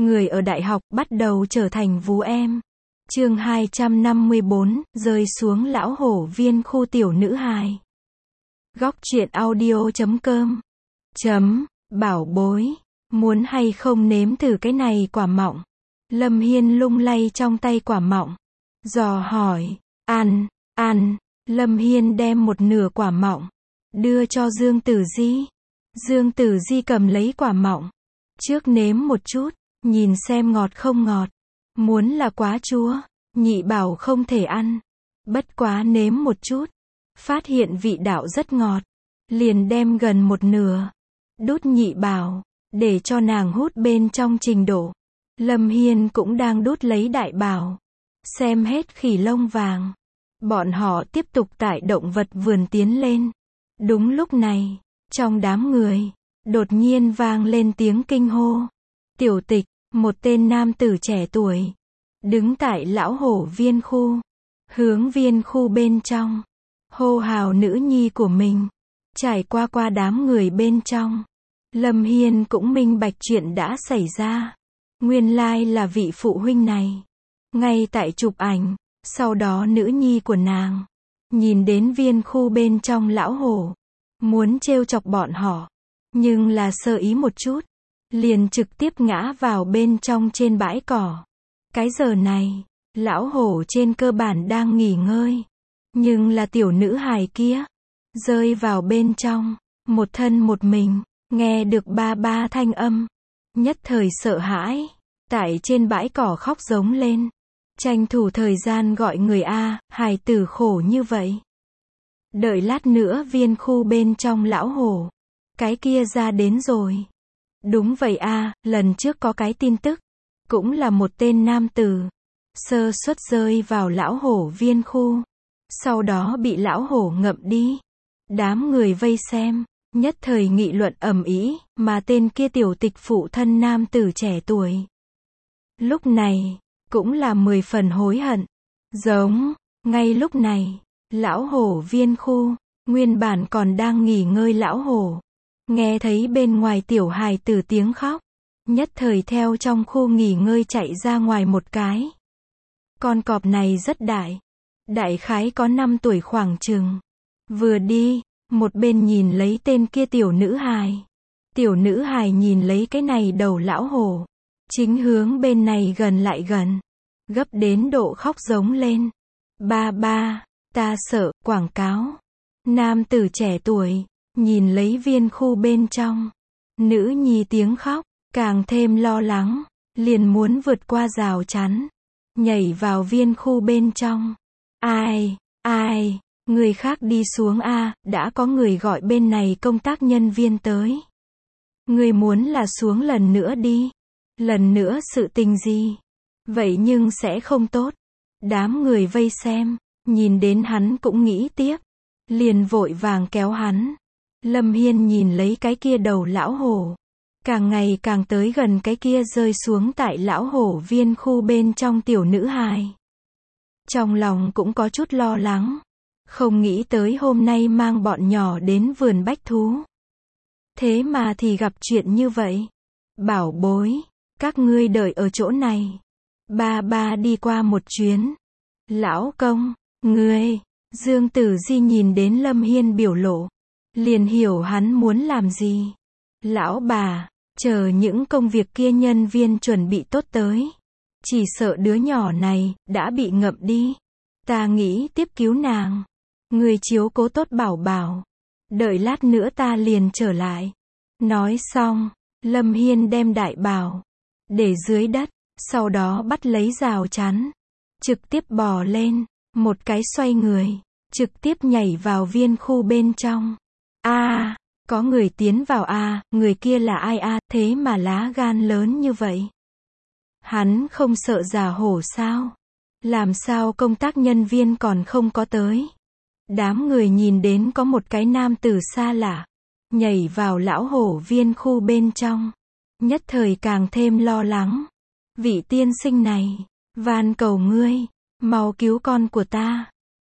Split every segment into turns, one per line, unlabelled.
người ở đại học bắt đầu trở thành vú em. Chương 254, rơi xuống lão hổ viên khu tiểu nữ hài. Góc truyện audio.com. Bảo bối, muốn hay không nếm thử cái này quả mọng? Lâm Hiên lung lay trong tay quả mọng, dò hỏi. Ăn. Lâm Hiên đem một nửa quả mọng đưa cho Dương Tử Di. Dương Tử Di cầm lấy quả mọng, trước nếm một chút, nhìn xem ngọt không ngọt. Muốn là quá chua, nhị bảo không thể ăn. Bất quá nếm một chút, phát hiện vị đạo rất ngọt, liền đem gần một nửa đút nhị bảo, để cho nàng hút bên trong trình độ. Lâm Hiên cũng đang đút lấy đại bảo, xem hết khỉ lông vàng. Bọn họ tiếp tục tại động vật vườn tiến lên. Đúng lúc này, trong đám người, đột nhiên vang lên tiếng kinh hô. Tiểu Tịch, một tên nam tử trẻ tuổi, đứng tại lão hổ viên khu, hướng viên khu bên trong, hô hào nữ nhi của mình. Trải qua đám người bên trong, Lâm Hiên cũng minh bạch chuyện đã xảy ra. Nguyên lai là vị phụ huynh này, ngay tại chụp ảnh. Sau đó nữ nhi của nàng nhìn đến viên khu bên trong lão hổ, muốn trêu chọc bọn họ, nhưng là sơ ý một chút, liền trực tiếp ngã vào bên trong trên bãi cỏ. Cái giờ này, lão hổ trên cơ bản đang nghỉ ngơi, nhưng là tiểu nữ hài kia rơi vào bên trong, một thân một mình, nghe được ba ba thanh âm, nhất thời sợ hãi, tại trên bãi cỏ khóc giống lên. Tranh thủ thời gian gọi người hài tử khổ như vậy. Đợi lát nữa viên khu bên trong lão hổ, cái kia ra đến rồi. Đúng vậy lần trước có cái tin tức, cũng là một tên nam tử, sơ suất rơi vào lão hổ viên khu, sau đó bị lão hổ ngậm đi. Đám người vây xem, nhất thời nghị luận ầm ĩ, mà tên kia Tiểu Tịch phụ thân nam tử trẻ tuổi. Lúc này, cũng là 10 phần hối hận. Ngay lúc này, lão hổ viên khu, nguyên bản còn đang nghỉ ngơi lão hổ, nghe thấy bên ngoài tiểu hài tử tiếng khóc, nhất thời theo trong khu nghỉ ngơi chạy ra ngoài một cái. Con cọp này rất đại khái có 5 tuổi khoảng chừng. Vừa đi, một bên nhìn lấy tên kia tiểu nữ hài. Tiểu nữ hài nhìn lấy cái này đầu lão hổ, chính hướng bên này gần lại gần, gấp đến độ khóc giống lên. Ba, ta sợ, quảng cáo. Nam tử trẻ tuổi, nhìn lấy viên khu bên trong, nữ nhi tiếng khóc, càng thêm lo lắng, liền muốn vượt qua rào chắn, nhảy vào viên khu bên trong. Ai, người khác đi xuống đã có người gọi bên này công tác nhân viên tới. Người muốn là xuống lần nữa đi. Lần nữa sự tình gì? Vậy nhưng sẽ không tốt. Đám người vây xem, nhìn đến hắn cũng nghĩ tiếp, liền vội vàng kéo hắn. Lâm Hiên nhìn lấy cái kia đầu lão hổ, càng ngày càng tới gần cái kia rơi xuống tại lão hổ viên khu bên trong tiểu nữ hài. Trong lòng cũng có chút lo lắng, không nghĩ tới hôm nay mang bọn nhỏ đến vườn bách thú, thế mà thì gặp chuyện như vậy. Bảo bối, các ngươi đợi ở chỗ này, ba đi qua một chuyến. Lão công, ngươi. Dương Tử Di nhìn đến Lâm Hiên biểu lộ, liền hiểu hắn muốn làm gì. Lão bà, chờ những công việc kia nhân viên chuẩn bị tốt tới, chỉ sợ đứa nhỏ này đã bị ngậm đi. Ta nghĩ tiếp cứu nàng, người chiếu cố tốt bảo bảo, đợi lát nữa ta liền trở lại. Nói xong, Lâm Hiên đem đại bảo để dưới đất, sau đó bắt lấy rào chắn, trực tiếp bò lên, một cái xoay người, trực tiếp nhảy vào viên khu bên trong. Có người tiến vào người kia là ai thế mà lá gan lớn như vậy? Hắn không sợ già hổ sao? Làm sao công tác nhân viên còn không có tới? Đám người nhìn đến có một cái nam tử xa lạ, nhảy vào lão hổ viên khu bên trong, nhất thời càng thêm lo lắng. Vị tiên sinh này, van cầu ngươi, mau cứu con của ta.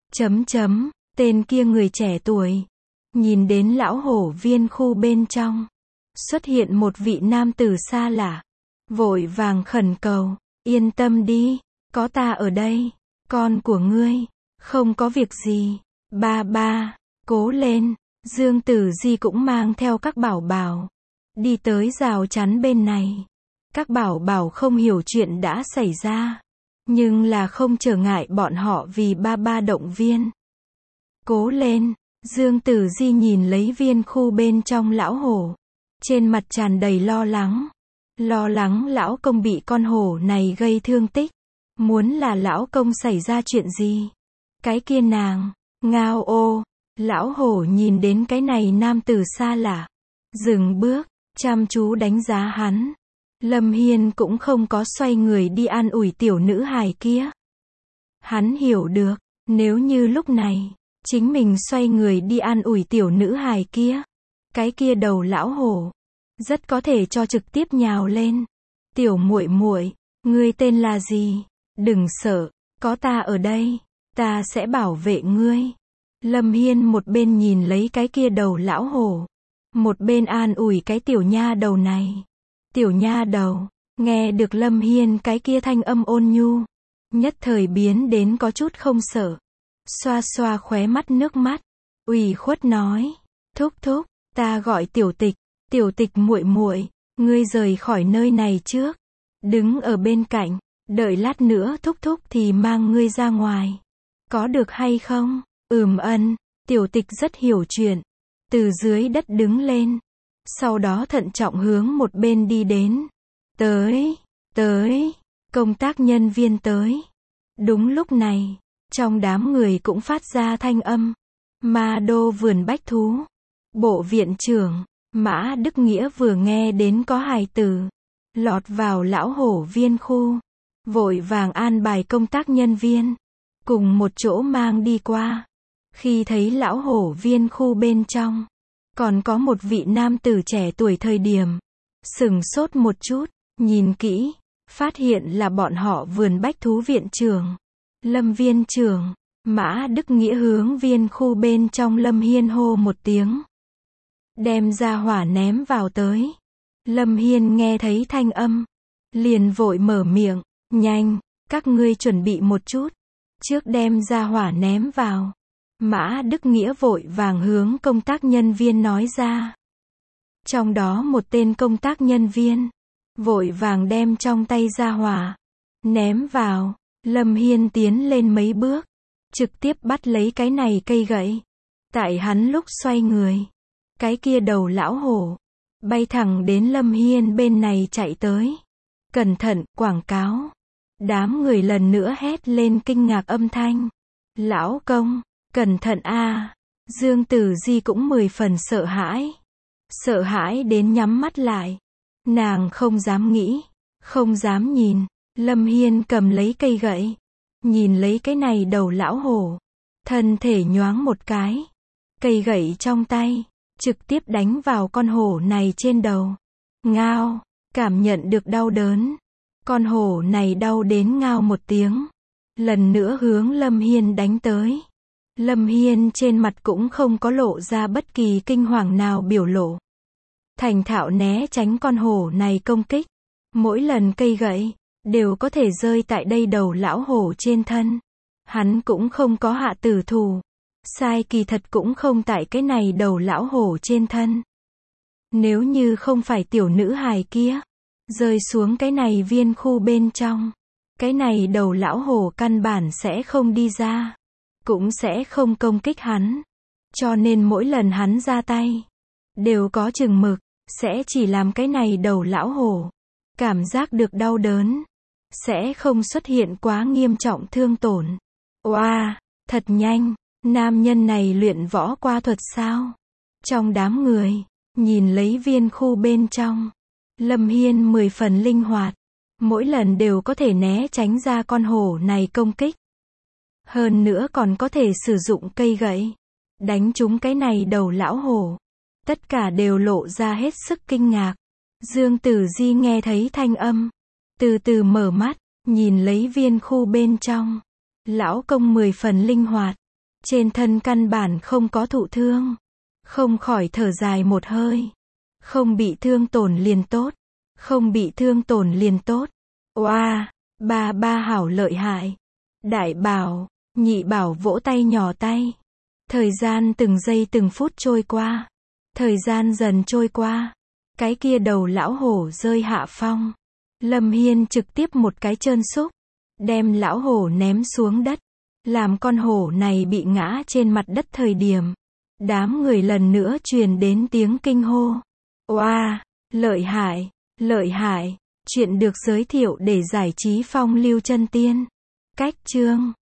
Tên kia người trẻ tuổi, nhìn đến lão hổ viên khu bên trong, xuất hiện một vị nam tử xa lạ, vội vàng khẩn cầu, yên tâm đi, có ta ở đây, con của ngươi, không có việc gì, ba ba, cố lên. Dương Tử Di cũng mang theo các bảo bảo, đi tới rào chắn bên này. Các bảo bảo không hiểu chuyện đã xảy ra, nhưng là không trở ngại bọn họ vì ba ba động viên. Cố lên, Dương Tử Di nhìn lấy viên khu bên trong lão hổ, trên mặt tràn đầy lo lắng lão công bị con hổ này gây thương tích, muốn là lão công xảy ra chuyện gì. Cái kia nàng, ngao ô, lão hổ nhìn đến cái này nam tử xa lạ, dừng bước, chăm chú đánh giá hắn. Lâm Hiên cũng không có xoay người đi an ủi tiểu nữ hài kia. Hắn hiểu được, nếu như lúc này, chính mình xoay người đi an ủi tiểu nữ hài kia, cái kia đầu lão hổ, rất có thể cho trực tiếp nhào lên. Tiểu muội muội, ngươi tên là gì? Đừng sợ, có ta ở đây, ta sẽ bảo vệ ngươi. Lâm Hiên một bên nhìn lấy cái kia đầu lão hổ, một bên an ủi cái tiểu nha đầu này. Tiểu nha đầu, nghe được Lâm Hiên cái kia thanh âm ôn nhu, nhất thời biến đến có chút không sợ. Xoa xoa khóe mắt nước mắt, ủy khuất nói, thúc thúc, ta gọi tiểu tịch muội muội, ngươi rời khỏi nơi này trước, đứng ở bên cạnh, đợi lát nữa thúc thúc thì mang ngươi ra ngoài. Có được hay không? Ân, tiểu tịch rất hiểu chuyện, từ dưới đất đứng lên, sau đó thận trọng hướng một bên đi đến. Tới, công tác nhân viên tới. Đúng lúc này, trong đám người cũng phát ra thanh âm. Ma đô vườn bách thú. Bộ viện trưởng, Mã Đức Nghĩa vừa nghe đến có hài tử lọt vào lão hổ viên khu, vội vàng an bài công tác nhân viên, cùng một chỗ mang đi qua. Khi thấy lão hổ viên khu bên trong, còn có một vị nam tử trẻ tuổi thời điểm, sửng sốt một chút, nhìn kỹ, phát hiện là bọn họ vườn bách thú viện trưởng. Lâm viên trưởng, Mã Đức Nghĩa hướng viên khu bên trong Lâm Hiên hô một tiếng. Đem ra hỏa ném vào tới. Lâm Hiên nghe thấy thanh âm, liền vội mở miệng, nhanh, các ngươi chuẩn bị một chút, trước đem ra hỏa ném vào. Mã Đức Nghĩa vội vàng hướng công tác nhân viên nói ra. Trong đó một tên công tác nhân viên, vội vàng đem trong tay ra hỏa, ném vào. Lâm Hiên tiến lên mấy bước, trực tiếp bắt lấy cái này cây gậy. Tại hắn lúc xoay người, cái kia đầu lão hổ, bay thẳng đến Lâm Hiên bên này chạy tới. Cẩn thận, quảng cáo. Đám người lần nữa hét lên kinh ngạc âm thanh. Lão công, cẩn thận a. Dương Tử Di cũng 10 phần sợ hãi. Sợ hãi đến nhắm mắt lại. Nàng không dám nghĩ, không dám nhìn. Lâm Hiên cầm lấy cây gậy, nhìn lấy cái này đầu lão hổ, thân thể nhoáng một cái. Cây gậy trong tay, trực tiếp đánh vào con hổ này trên đầu. Ngao, cảm nhận được đau đớn. Con hổ này đau đến ngao một tiếng. Lần nữa hướng Lâm Hiên đánh tới. Lâm Hiên trên mặt cũng không có lộ ra bất kỳ kinh hoàng nào biểu lộ. Thành thạo né tránh con hổ này công kích. Mỗi lần cây gậy, đều có thể rơi tại đây đầu lão hổ trên thân. Hắn cũng không có hạ tử thủ. Sai kỳ thật cũng không tại cái này đầu lão hổ trên thân. Nếu như không phải tiểu nữ hài kia, rơi xuống cái này viên khu bên trong, cái này đầu lão hổ căn bản sẽ không đi ra, cũng sẽ không công kích hắn. Cho nên mỗi lần hắn ra tay, đều có chừng mực, sẽ chỉ làm cái này đầu lão hổ cảm giác được đau đớn, sẽ không xuất hiện quá nghiêm trọng thương tổn. Oa, thật nhanh, nam nhân này luyện võ qua thuật sao? Trong đám người, nhìn lấy viên khu bên trong, Lâm Hiên 10 phần linh hoạt, mỗi lần đều có thể né tránh ra con hổ này công kích. Hơn nữa còn có thể sử dụng cây gậy, đánh trúng cái này đầu lão hổ. Tất cả đều lộ ra hết sức kinh ngạc. Dương Tử Di nghe thấy thanh âm, từ từ mở mắt, nhìn lấy viên khu bên trong. Lão công 10 phần linh hoạt, trên thân căn bản không có thụ thương, không khỏi thở dài một hơi. Không bị thương tổn liền tốt. Không bị thương tổn liền tốt. Oa, ba hảo lợi hại. Đại bảo, nhị bảo vỗ tay nhỏ tay. Thời gian từng giây từng phút trôi qua. Thời gian dần trôi qua. Cái kia đầu lão hổ rơi hạ phong. Lâm Hiên trực tiếp một cái trơn xúc. Đem lão hổ ném xuống đất. Làm con hổ này bị ngã trên mặt đất thời điểm. Đám người lần nữa truyền đến tiếng kinh hô. Oa, lợi hại, lợi hại. Chuyện được giới thiệu để giải trí phong lưu chân tiên. Cách chương